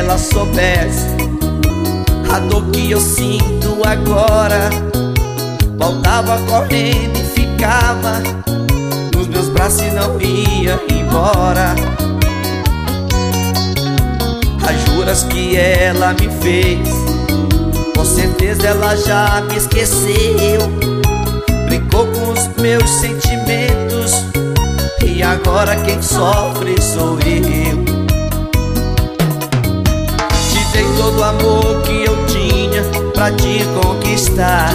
ela soubesse a dor que eu sinto agora, voltava correndo e ficava nos meus braços e não ia embora. As juras que ela me fez, com certeza ela já me esqueceu. Brincou com os meus sentimentos e agora quem sofre sou eu. Te dei todo o amor que eu tinha pra te conquistar,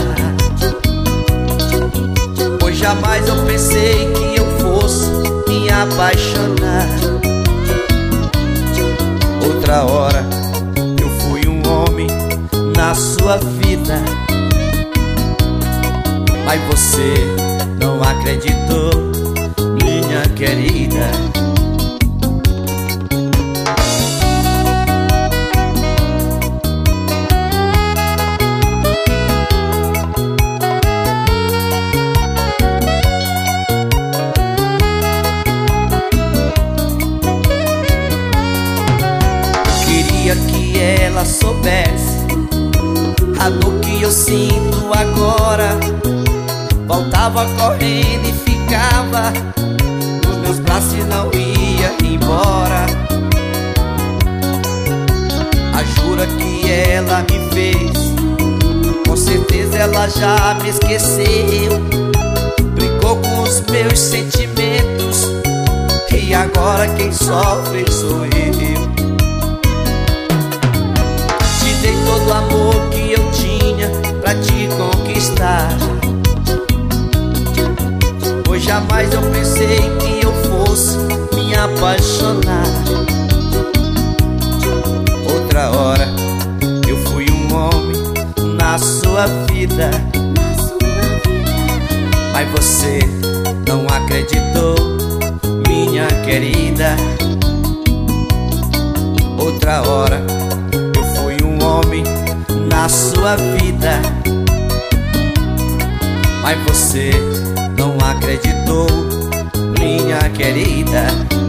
pois jamais eu pensei que eu fosse me apaixonar. Outra hora eu fui um homem na sua vida, mas você não acreditou, minha querida. Queria que ela soubesse a dor que eu sinto agora, voltava correndo e ficava nos meus braços e não ia embora. A jura que ela me fez, com certeza ela já me esqueceu. Brincou com os meus sentimentos e agora quem sofre sou eu. Te dei todo o amor que eu tinha pra te conquistar, pois jamais eu pensei que eu fosse me apaixonar. Outra hora eu fui um homem na sua vida, mas você não acreditou, minha querida. Outra hora eu fui um homem na sua vida, mas você não acreditou, minha querida.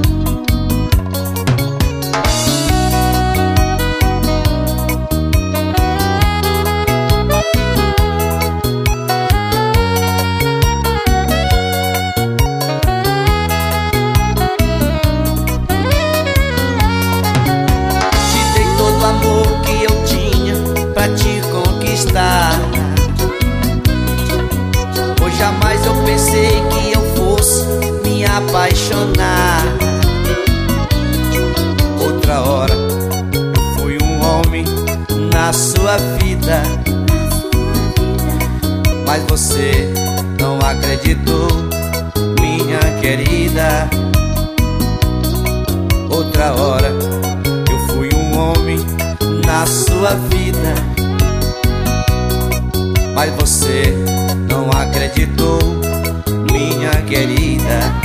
Te dei todo o amor que eu tinha pra te conquistar, pois jamais eu pensei que eu fosse me apaixonar. Outra hora eu fui um homem na sua vida, mas você não acreditou, minha querida. Outra hora eu fui um homem na sua vida, mas você não acreditou, minha querida.